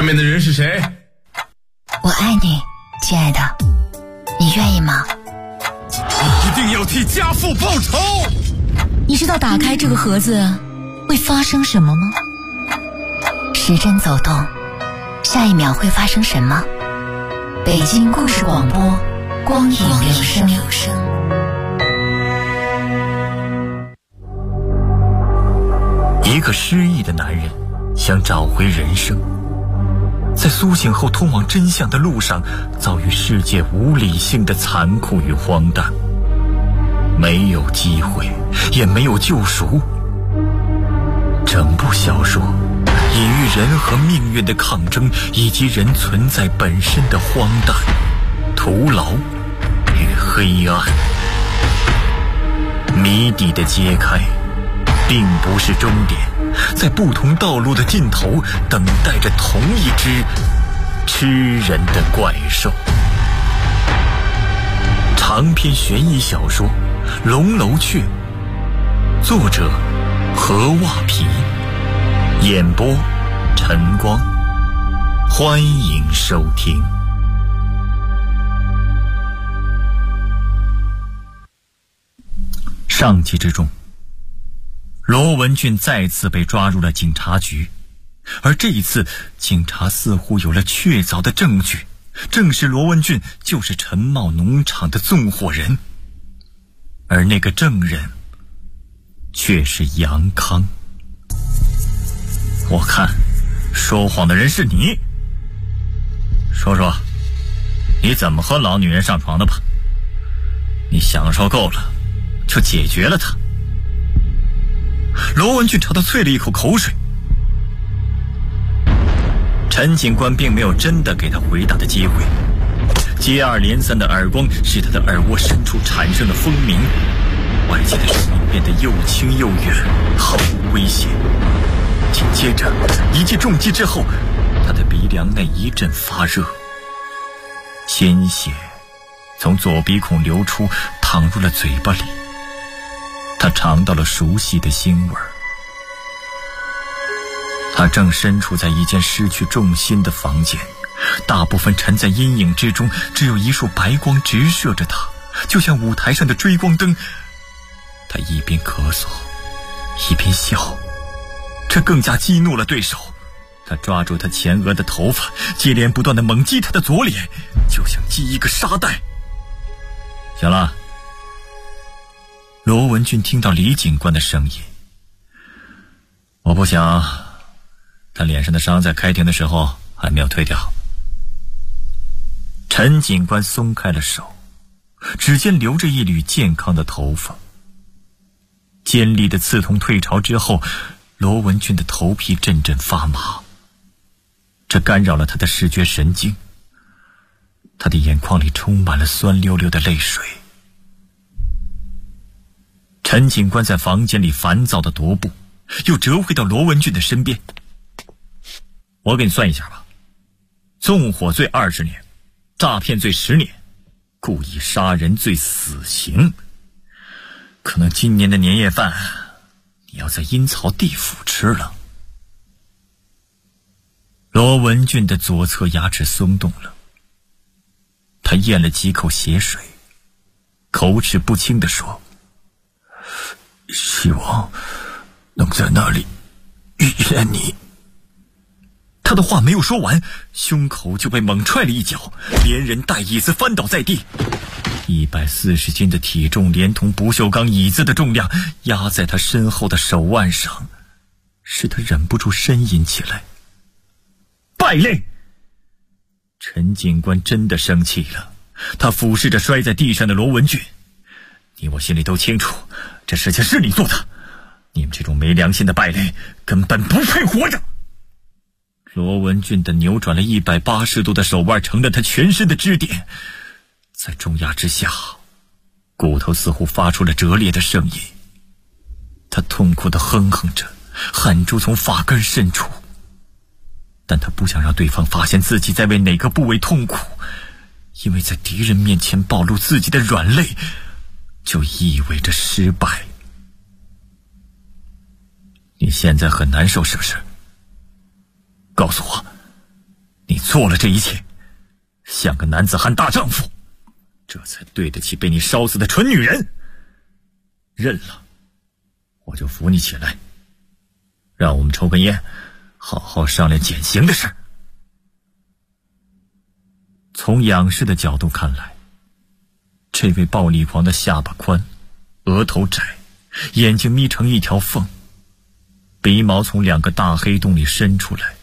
外面的人是谁？ 我爱你，亲爱的，你愿意吗？ 你一定要替家父报仇！ 你知道打开这个盒子会发生什么吗？时针走动，下一秒会发生什么？北京故事广播，光影留声。 一个失忆的男人想找回人生，在苏醒后通往真相的路上，遭遇世界无理性的残酷与荒诞，没有机会，也没有救赎。整部小说隐喻人和命运的抗争，以及人存在本身的荒诞、徒劳与黑暗。谜底的揭开并不是终点，在不同道路的尽头等待着同一只吃人的怪兽。长篇悬疑小说《龙楼雀》，作者何袜皮，演播晨光，欢迎收听。上集之中，罗文俊再次被抓入了警察局，而这一次警察似乎有了确凿的证据，证实罗文俊就是陈茂农场的纵火人，而那个证人却是杨康。我看说谎的人是你，说说你怎么和老女人上床的吧？你享受够了就解决了她。罗文俊朝他啐了一口口水，陈警官并没有真的给他回答的机会，接二连三的耳光使他的耳窝深处产生了风鸣，外界的声音变得又轻又远，毫无威胁。紧接着一记重击之后，他的鼻梁内一阵发热，鲜血从左鼻孔流出，淌入了嘴巴里。他尝到了熟悉的腥味儿。他正身处在一间失去重心的房间，大部分沉在阴影之中，只有一束白光直射着他，就像舞台上的追光灯。他一边咳嗽一边笑，这更加激怒了对手。他抓住他前额的头发，接连不断地猛击他的左脸，就像击一个沙袋。行了。罗文俊听到李警官的声音，我不想他脸上的伤在开庭的时候还没有退掉。陈警官松开了手，指尖留着一缕健康的头发。尖利的刺痛退潮之后，罗文俊的头皮阵阵发麻，这干扰了他的视觉神经，他的眼眶里充满了酸溜溜的泪水。陈警官在房间里烦躁地踱步，又折回到罗文俊的身边。我给你算一下吧，纵火罪20年，诈骗罪10年，故意杀人罪死刑。可能今年的年夜饭你要在阴曹地府吃了。罗文俊的左侧牙齿松动了，他咽了几口血水，口齿不清地说，希望能在那里遇见你。他的话没有说完，胸口就被猛踹了一脚，连人带椅子翻倒在地。140斤的体重连同不锈钢椅子的重量压在他身后的手腕上，使他忍不住呻吟起来。败类！陈警官真的生气了，他俯视着摔在地上的罗文俊，你我心里都清楚，这事情是你做的，你们这种没良心的败类根本不配活着。罗文俊的扭转了180度的手腕成了他全身的支点，在重压之下，骨头似乎发出了折裂的声音。他痛苦地哼哼着，汗珠从发根渗出，但他不想让对方发现自己在为哪个部位痛苦，因为在敌人面前暴露自己的软肋就意味着失败。你现在很难受是不是？告诉我， 你做了这一切，像个男子汉大丈夫，这才对得起被你烧死的蠢女人。认了，我就扶你起来，让我们抽根烟，好好商量减刑的事。从仰视的角度看来，这位暴力狂的下巴宽，额头窄，眼睛眯成一条缝，鼻毛从2个大黑洞里伸出来。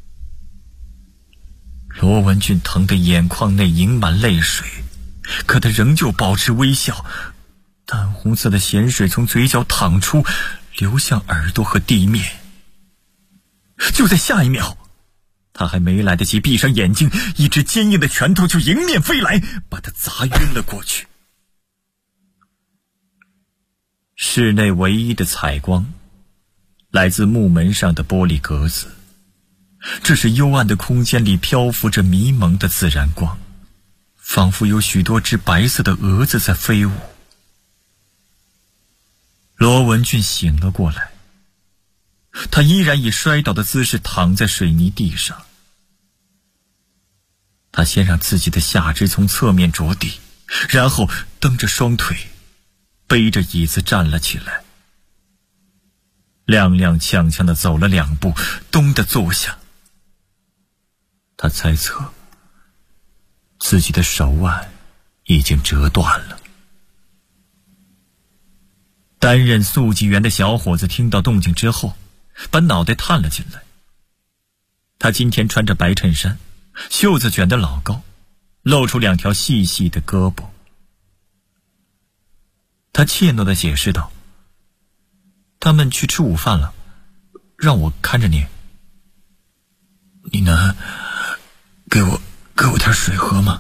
罗文俊疼得眼眶内盈满泪水，可他仍旧保持微笑，淡红色的咸水从嘴角淌出，流向耳朵和地面。就在下一秒，他还没来得及闭上眼睛，一只坚硬的拳头就迎面飞来，把他砸晕了过去。室内唯一的采光来自木门上的玻璃格子，这是幽暗的空间里漂浮着迷蒙的自然光，仿佛有许多只白色的蛾子在飞舞。罗文俊醒了过来，他依然以摔倒的姿势躺在水泥地上。他先让自己的下肢从侧面着地，然后蹬着双腿，背着椅子站了起来，踉踉跄跄地走了2步，咚地坐下。他猜测自己的手腕已经折断了。担任速记员的小伙子听到动静之后，把脑袋探了进来。他今天穿着白衬衫，袖子卷得老高，露出2条细细的胳膊。他怯懦地解释道：“他们去吃午饭了，让我看着你。你能给我点水喝吗？”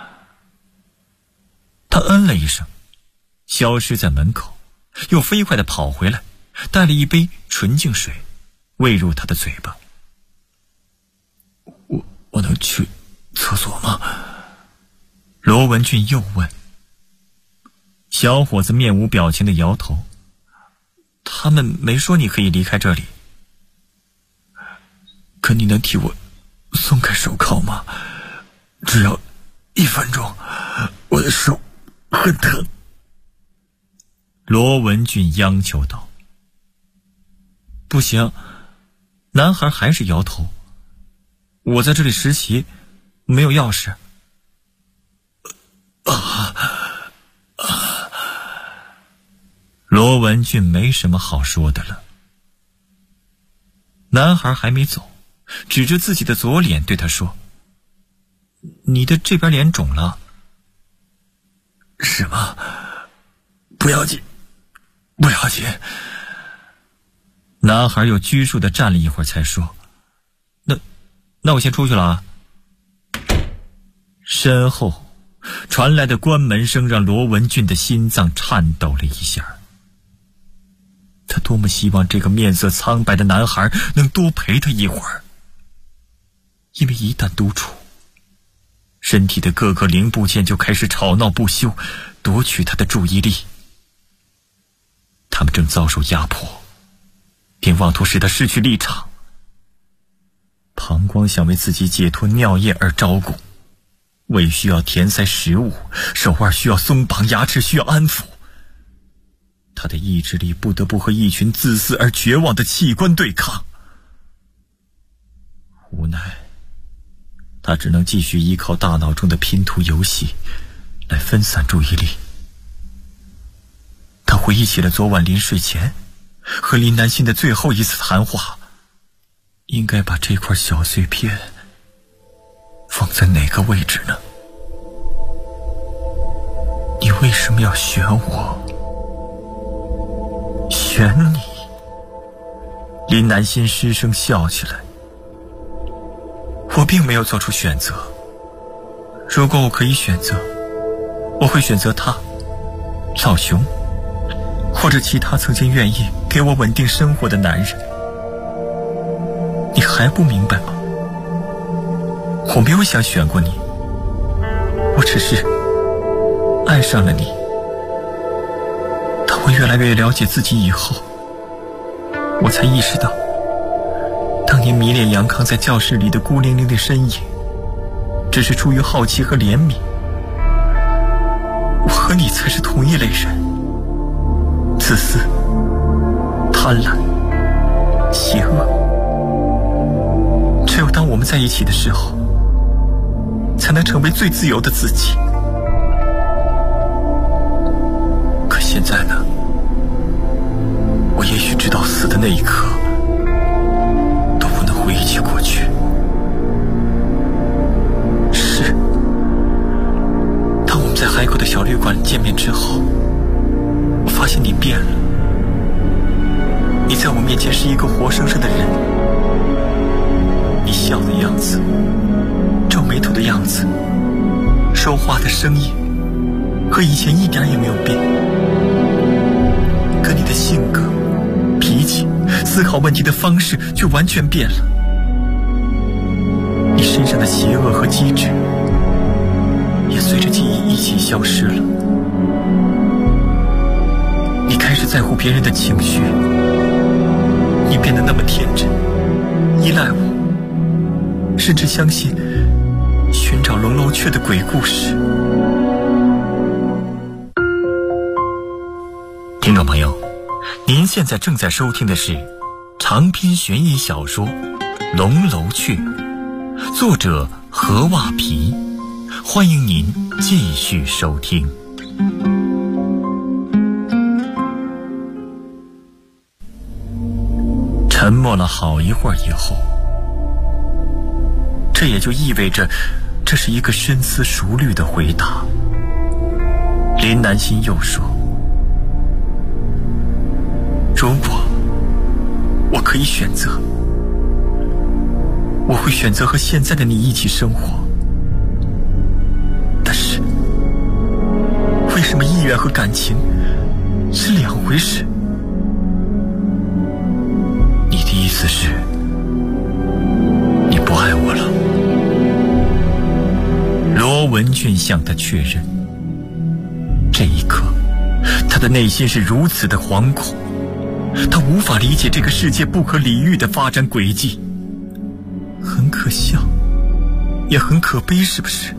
他嗯了一声，消失在门口，又飞快地跑回来，带了一杯纯净水喂入他的嘴巴。我能去厕所吗？罗文俊又问。小伙子面无表情地摇头。他们没说你可以离开这里。可你能替我松开手铐吗？只要1分钟，我的手很疼。罗文俊央求道。不行，男孩还是摇头。我在这里实习，没有钥匙。罗文俊没什么好说的了。男孩还没走，指着自己的左脸对他说：“你的这边脸肿了。”什么？不要紧，不要紧。男孩又拘束地站了一会儿才说：“那我先出去了啊。”身后传来的关门声让罗文俊的心脏颤抖了一下。他多么希望这个面色苍白的男孩能多陪他一会儿，因为一旦独处，身体的各个零部件就开始吵闹不休，夺取他的注意力。他们正遭受压迫，便妄图使他失去立场。膀胱想为自己解脱尿液而招供，胃需要填塞食物，手腕需要松绑，牙齿需要安抚。他的意志力不得不和一群自私而绝望的器官对抗。无奈，他只能继续依靠大脑中的拼图游戏来分散注意力。他回忆起了昨晚临睡前和林南信的最后一次谈话，应该把这块小碎片放在哪个位置呢？你为什么要选我？选你？林南信失声笑起来。我并没有做出选择。如果我可以选择，我会选择他，老熊，或者其他曾经愿意给我稳定生活的男人。你还不明白吗？我没有想选过你，我只是爱上了你。当我越来越了解自己以后，我才意识到当年迷恋杨康在教室里的孤零零的身影， 只是出于好奇和怜悯。我和你才是同一类人，自私、贪婪、邪恶。只有当我们在一起的时候，才能成为最自由的自己。可现在呢，我也许知道死的那一刻都不能回忆起过去。是，当我们在海口的小旅馆里见面之后，我发现你变了。你在我面前是一个活生生的人，你笑的样子，皱眉头的样子，说话的声音和以前一点也没有变。可你的性格、脾气、思考问题的方式却完全变了。你身上的邪恶和机智也随着记忆一起消失了。你开始在乎别人的情绪，你变得那么天真，依赖我，甚至相信寻找龙楼雀的鬼故事。听众朋友，您现在正在收听的是长篇悬疑小说《龙楼雀》，作者何袜皮，欢迎您继续收听。沉默了好一会儿以后，这也就意味着这是一个深思熟虑的回答。林南心又说，如果我可以选择，我会选择和现在的你一起生活。但是为什么意愿和感情是两回事？你的意思是你不爱我了？罗文俊向他确认。这一刻他的内心是如此的惶恐，他无法理解这个世界不可理喻的发展轨迹，很可笑也很可悲，是不是？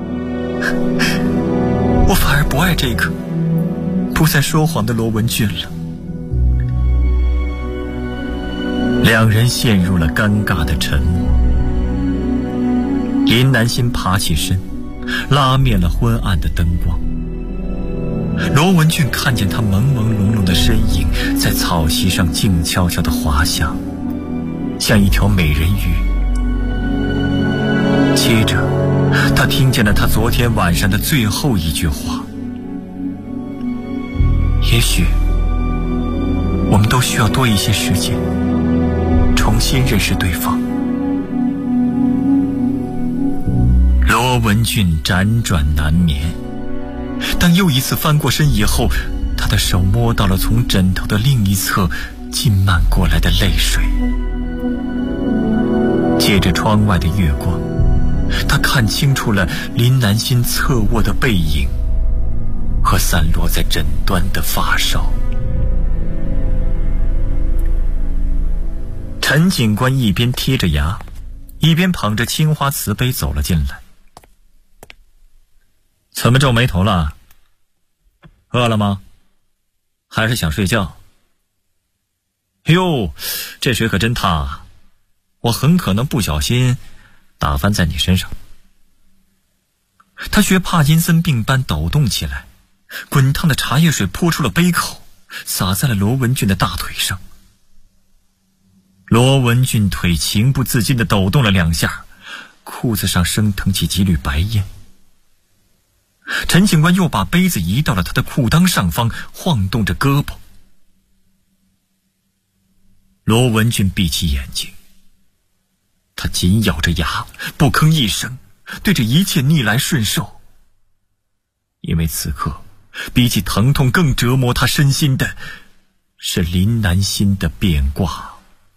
我反而不爱这个不再说谎的罗文俊了。两人陷入了尴尬的沉默。林南心爬起身，拉灭了昏暗的灯光。罗文俊看见他朦朦胧胧的身影在草席上静悄悄地滑翔，像一条美人鱼。接着他听见了他昨天晚上的最后一句话，也许我们都需要多一些时间重新认识对方。罗文俊辗转难眠，当又一次翻过身以后，他的手摸到了从枕头的另一侧浸漫过来的泪水。借着窗外的月光，他看清楚了林南心侧卧的背影和散落在枕端的发梢。陈警官一边贴着牙，一边捧着青花瓷杯走了进来。怎么皱眉头了？饿了吗？还是想睡觉？哟，这水可真烫啊，我很可能不小心打翻在你身上。他学帕金森病般抖动起来，滚烫的茶叶水泼出了杯口，洒在了罗文俊的大腿上。罗文俊腿情不自禁地抖动了两下，裤子上升腾起几缕白烟。陈警官又把杯子移到了他的裤裆上方，晃动着胳膊。罗文俊闭起眼睛，他紧咬着牙，不吭一声，对着一切逆来顺受。因为此刻比起疼痛更折磨他身心的是林南心的变卦。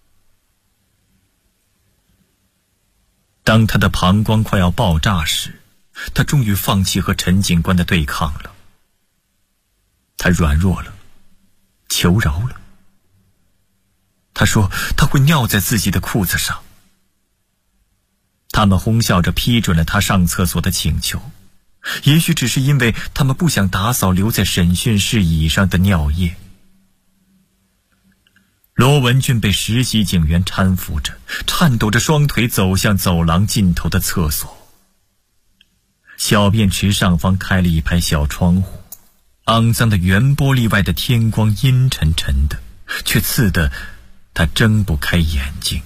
当他的膀胱快要爆炸时，他终于放弃和陈警官的对抗了。他软弱了，求饶了。他说他会尿在自己的裤子上。 他们哄笑着批准了他上厕所的请求，也许只是因为他们不想打扫留在审讯室椅上的尿液。罗文俊被实习警员搀扶着，颤抖着双腿走向走廊尽头的厕所。小便池上方开了一排小窗户，肮脏的圆玻璃外的天光阴沉沉的，却刺得他睁不开眼睛。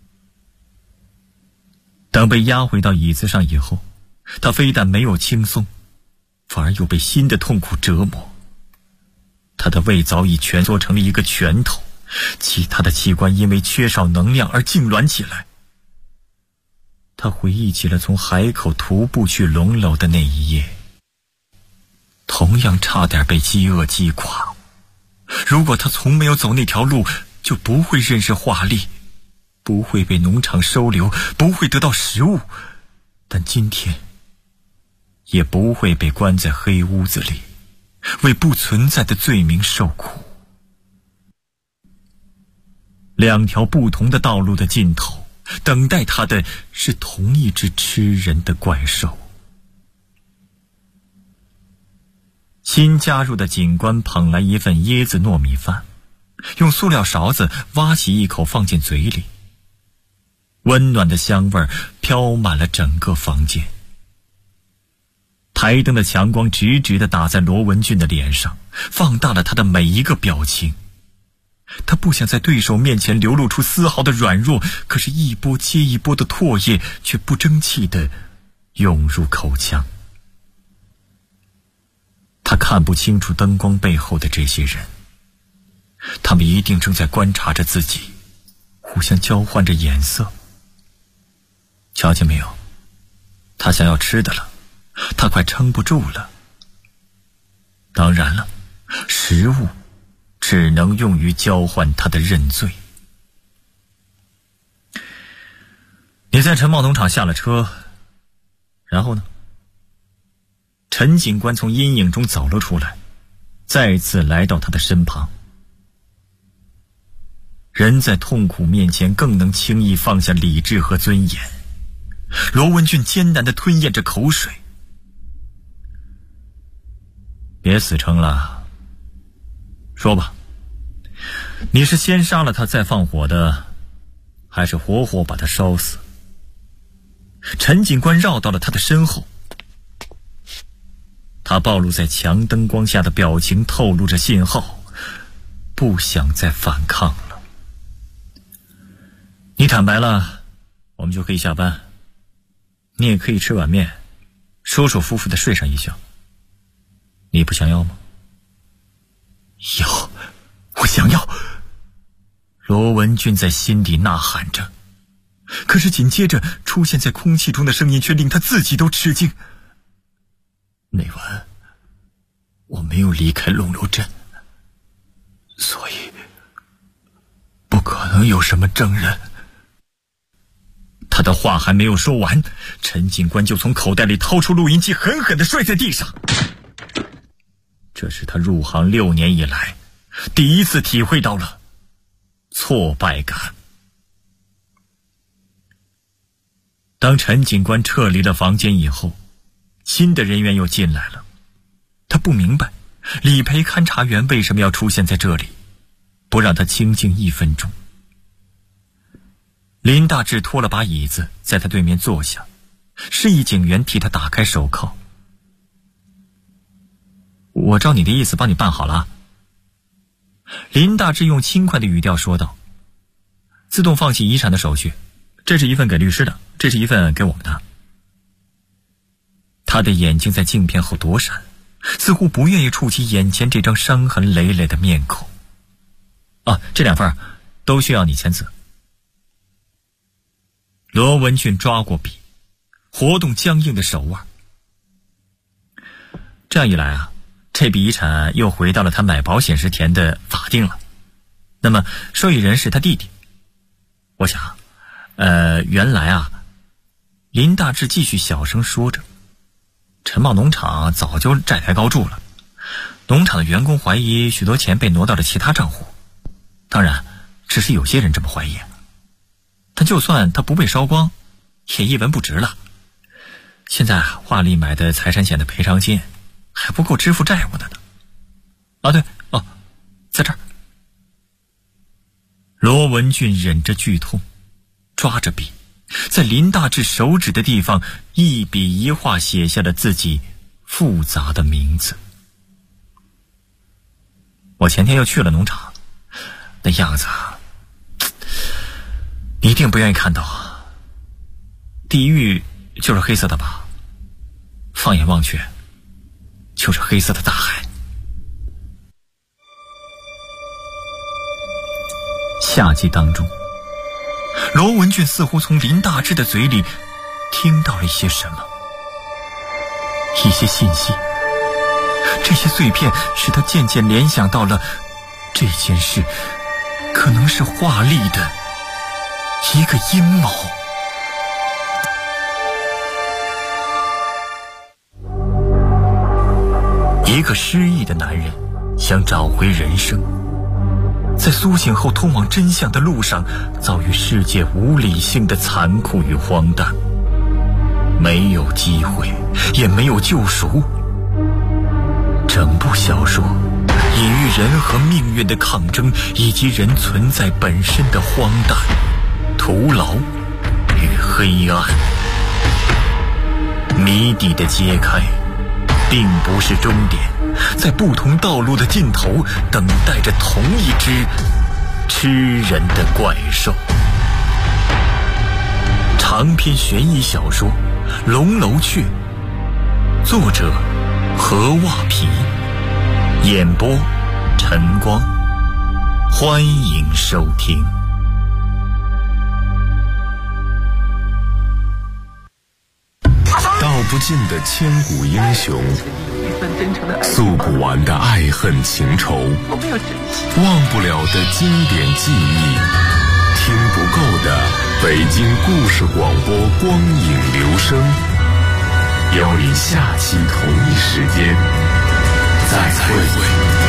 等被压回到椅子上以后，他非但没有轻松，反而又被新的痛苦折磨。他的胃早已蜷缩成了一个拳头，其他的器官因为缺少能量而痉挛起来。他回忆起了从海口徒步去龙楼的那一夜，同样差点被饥饿击垮。如果他从没有走那条路，就不会认识华丽，不会被农场收留，不会得到食物，但今天也不会被关在黑屋子里，为不存在的罪名受苦。两条不同的道路的尽头，等待他的是同一只吃人的怪兽。新加入的警官捧来一份椰子糯米饭，用塑料勺子挖起一口放进嘴里，温暖的香味飘满了整个房间。台灯的强光直直地打在罗文俊的脸上，放大了他的每一个表情。他不想在对手面前流露出丝毫的软弱，可是一波接一波的唾液却不争气地涌入口腔。他看不清楚灯光背后的这些人，他们一定正在观察着自己，互相交换着眼色。瞧见没有，他想要吃的了，他快撑不住了。当然了，食物只能用于交换他的认罪。你在陈茂农场下了车，然后呢？陈警官从阴影中走了出来，再次来到他的身旁。人在痛苦面前更能轻易放下理智和尊严。罗文俊艰难地吞咽着口水。别死撑了，说吧，你是先杀了他再放火的，还是活活把他烧死？陈警官绕到了他的身后，他暴露在强灯光下的表情透露着信号，不想再反抗了。你坦白了，我们就可以下班，你也可以吃碗面，舒舒服服地睡上一觉。你不想要吗？要，我想要！罗文俊在心底呐喊着，可是紧接着出现在空气中的声音却令他自己都吃惊。那晚我没有离开龙楼镇，所以不可能有什么证人。他的话还没有说完，陈警官就从口袋里掏出录音机，狠狠地摔在地上。这是他入行6年以来第一次体会到了挫败感。当陈警官撤离了房间以后，新的人员又进来了。他不明白李培勘察员为什么要出现在这里，不让他清静1分钟。林大志拖了把椅子在他对面坐下，示意警员替他打开手铐。我照你的意思帮你办好了。林大志用轻快的语调说道，自动放弃遗产的手续，这是一份给律师的，这是一份给我们的。他的眼睛在镜片后躲闪，似乎不愿意触及眼前这张伤痕累累的面孔。这2份都需要你签字。罗文俊抓过笔，活动僵硬的手腕。这样一来这笔遗产又回到了他买保险时填的法定了。那么受益人是他弟弟。我想原来林大志继续小声说着，陈茂农场早就债台高筑了，农场的员工怀疑许多钱被挪到了其他账户，当然只是有些人这么怀疑。但就算他不被烧光， 也一文不值了。现在华丽买的财产险的赔偿金还不够支付债务的呢。对，在这儿。罗文俊忍着剧痛，抓着笔，在林大志手指的地方一笔一画写下了自己复杂的名字。我前天又去了农场，那样子你一定不愿意看到啊。地狱就是黑色的吧，放眼望去就是黑色的大海。夏季当中，罗文俊似乎从林大志的嘴里听到了一些什么，一些信息。这些碎片使他渐渐联想到了这件事可能是华丽的一个阴谋。一个失忆的男人想找回人生，在苏醒后通往真相的路上，遭遇世界无理性的残酷与荒诞，没有机会，也没有救赎。整部小说隐喻人和命运的抗争，以及人存在本身的荒诞、徒劳与黑暗。谜底的揭开并不是终点，在不同道路的尽头等待着同一只吃人的怪兽。长篇悬疑小说《龙楼雀》，作者何袜皮，演播晨光，欢迎收听。 道不尽的千古英雄，诉不完的爱恨情仇，忘不了的经典记忆，听不够的北京故事广播光影留声，邀你下期同一时间再会。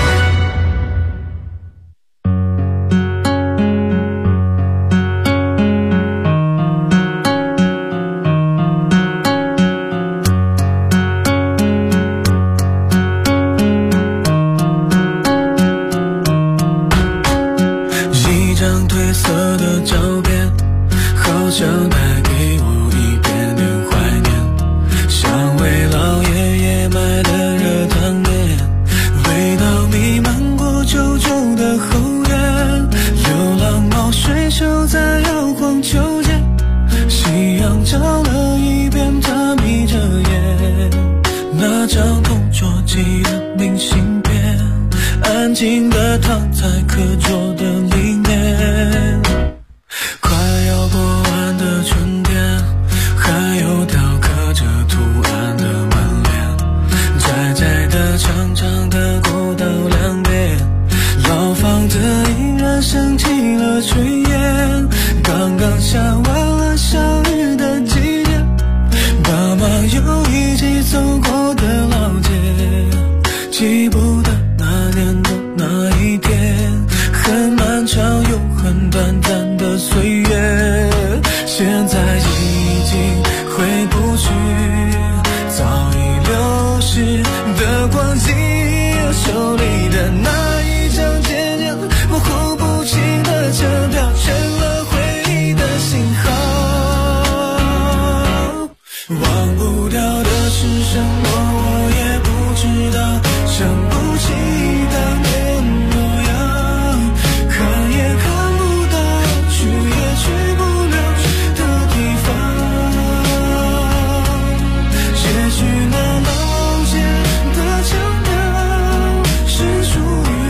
是属于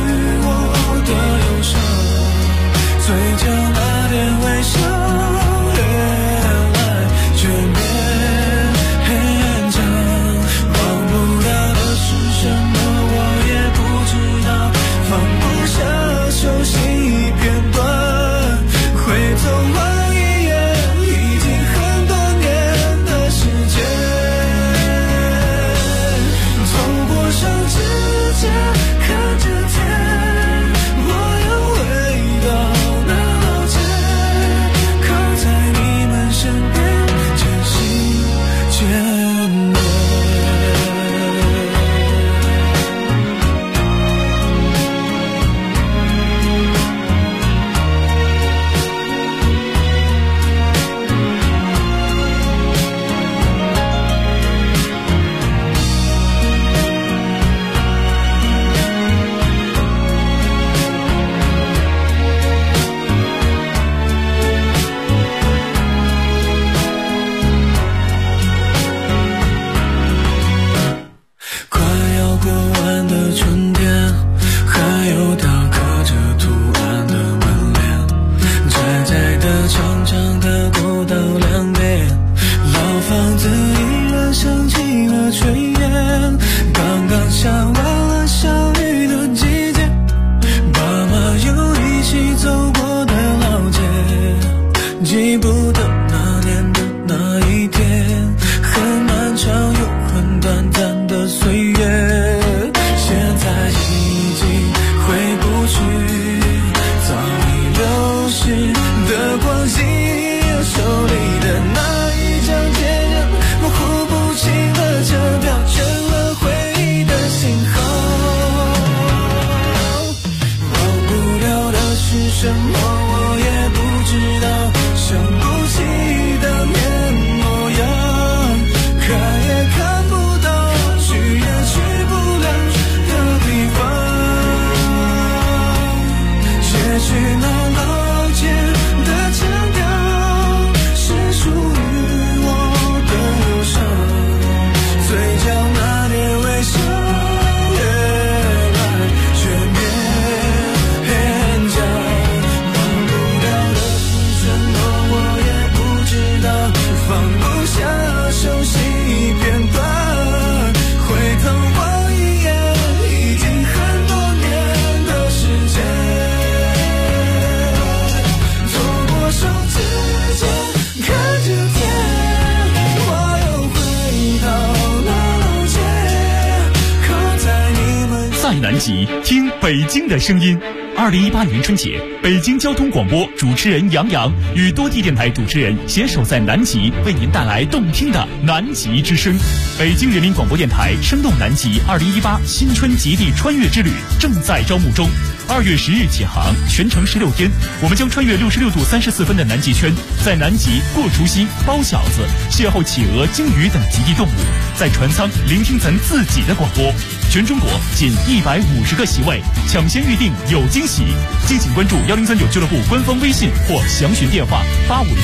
在南极，听北京的声音。2018年春节，北京交通广播主持人杨洋与多地电台主持人携手在南极，为您带来动听的南极之声。北京人民广播电台生动南极2018新春极地穿越之旅正在招募中，2月10日起航，全程16天，我们将穿越66度34分的南极圈，在南极过除夕、包饺子，邂逅企鹅、鲸鱼等极地动物，在船舱聆听咱自己的广播。全中国仅150个席位，抢先预定有惊喜。敬请关注1039俱乐部官方微信或详询电话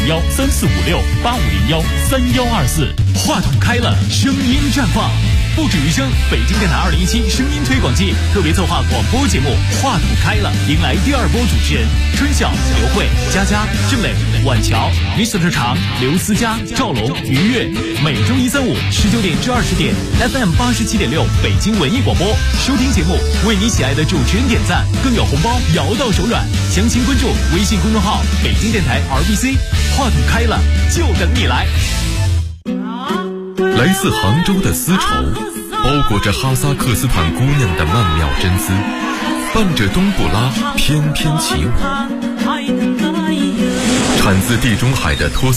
8501345685013124。 话筒开了，声音绽放，不止于声。北京电台2017声音推广季特别策划广播节目《话筒开了》，迎来第2波主持人春晓、刘慧、佳佳、郑磊、婉乔、Mr. 常、刘思佳、赵龙、于越。每周1、3、5 19点至20点 FM 87.6北京文艺广播，收听节目，为你喜爱的主持人点赞，更有红包摇到手软。详情关注微信公众号北京电台 RBC。话筒开了，就等你来。 来自杭州的丝绸，包裹着哈萨克斯坦姑娘的曼妙真姿，伴着冬不拉翩翩起舞。产自地中海的托